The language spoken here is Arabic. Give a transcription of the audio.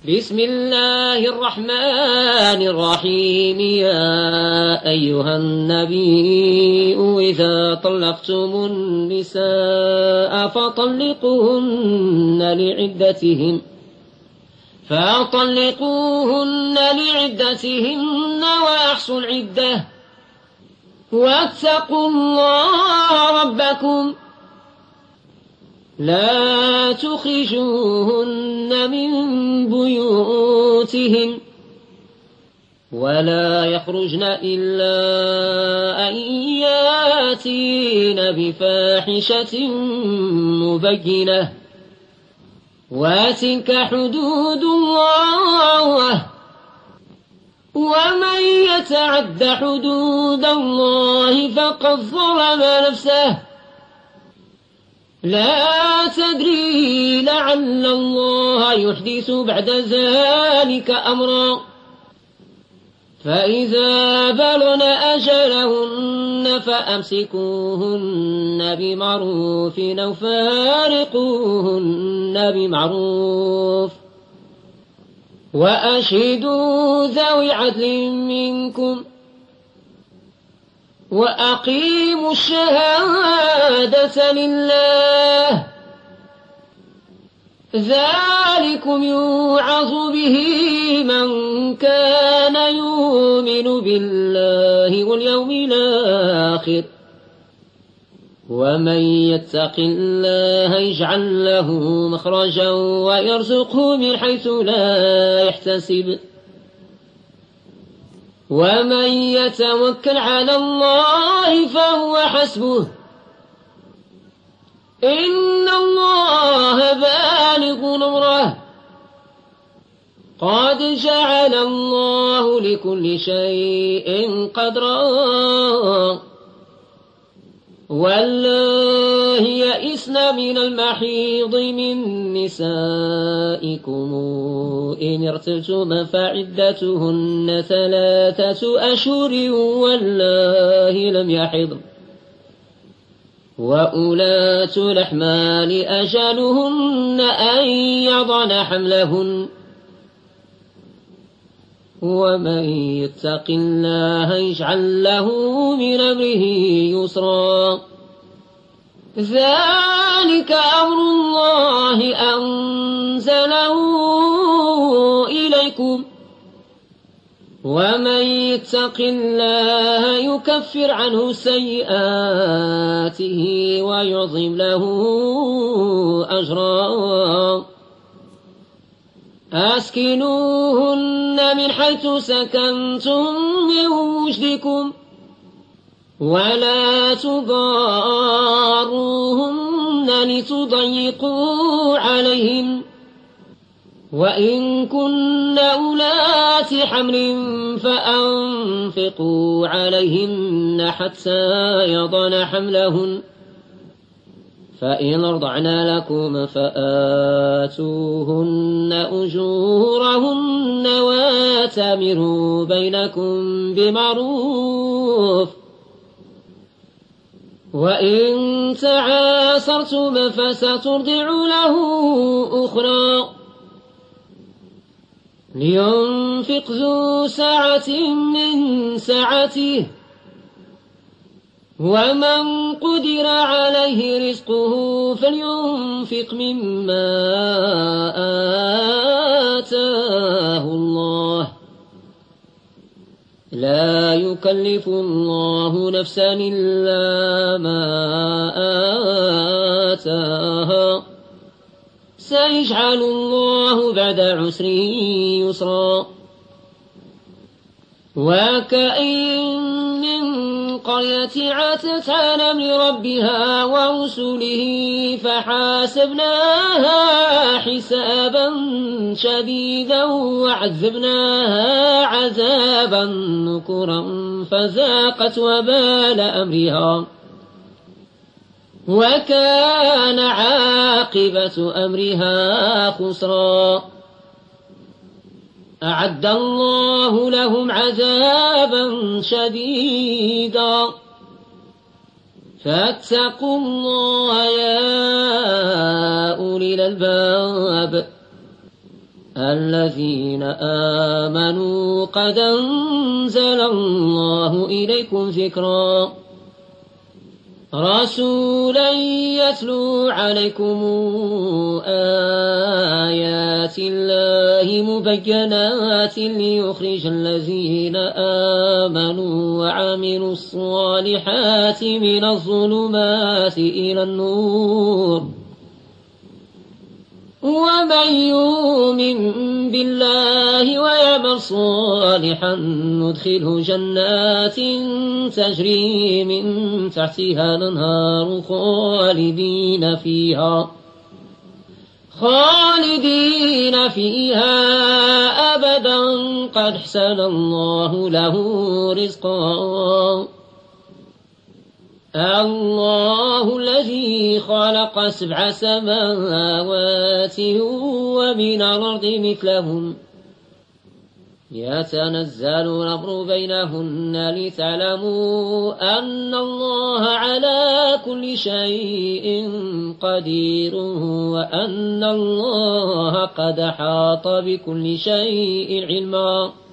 بسم الله الرحمن الرحيم. يا أيها النبي إذا طلقتم النساء فطلقوهن لعدتهن وأحصوا العدة واتقوا الله ربكم لا تخرجوهن من بيوتهن ولا يخرجن إلا أن ياتين بفاحشة مبينة وتلك حدود الله ومن يتعد حدود الله فقد ظلم نفسه لا تدري لعل الله يحدث بعد ذلك أمرا. فإذا بلغن أجلهن فأمسكوهن بمعروف أو فارقوهن بمعروف وأشهدوا ذوي عدل منكم وأقيموا الشهادة لله ذلكم يوعظ به من كان يؤمن بالله واليوم الآخر ومن يتق الله يجعل له مخرجا ويرزقه من حيث لا يحتسب ومن يتوكل على الله فهو حسبه إن الله بالغ أمره قد جعل الله لكل شيء قدرا. والله يئسن من المحيض من نسائكم إن ارتبتم فعدتهن 3 أشهر والله لم يحضن وأولاة الأحمال أجلهن أن يضعن حملهن ومن يتق الله يجعل له من أمره يسرا. ذلك أمر الله أنزله إليكم ومن يتق الله يكفر عنه سيئاته ويعظم له أجرا. أسكنوهن من حيث سكنتم من وجدكم ولا تضاروهن لتضيقوا عليهن وإن كن أولات حمل فأنفقوا عليهن حتى يضعن حملهن فإن أرضعن لكم فآتوهن أجورهن واتمروا بينكم بمعروف وإن تعاسرتم فسترضع له أخرى لينفق ذو سعة من سعته ومن قدر عليه رزقه فلينفق مما آتاه الله لا يكلف الله نفسا إلا ما آتاها سيجعل الله بعد عسر يسرا. وكأين من قرية عتت عن أمر ربها ورسله فحاسبناها حسابا شديدا وعذبناها عذابا نكرا فذاقت وبال أمرها وكان عاقبة أمرها خسرا. أعد الله لهم عذابا شديدا فاتقوا الله يا أولي الألباب. الذين آمنوا قد أنزل الله إليكم ذكرا رسولا يتلو عليكم آيات الله مبينات ليخرج الذين آمنوا وعملوا الصالحات من الظلمات إلى النور ومن يؤمن بالله ويعمل صالحا ندخله جنات تجري من تحتها الأنهار خالدين فيها أبدا قد أحسن الله له رزقا الله الذي خلق 7 سماوات ومن الأرض مثلهم يتنزل الأمر بينهن لتعلموا أن الله على كل شيء قدير وأن الله قد أحاط بكل شيء علما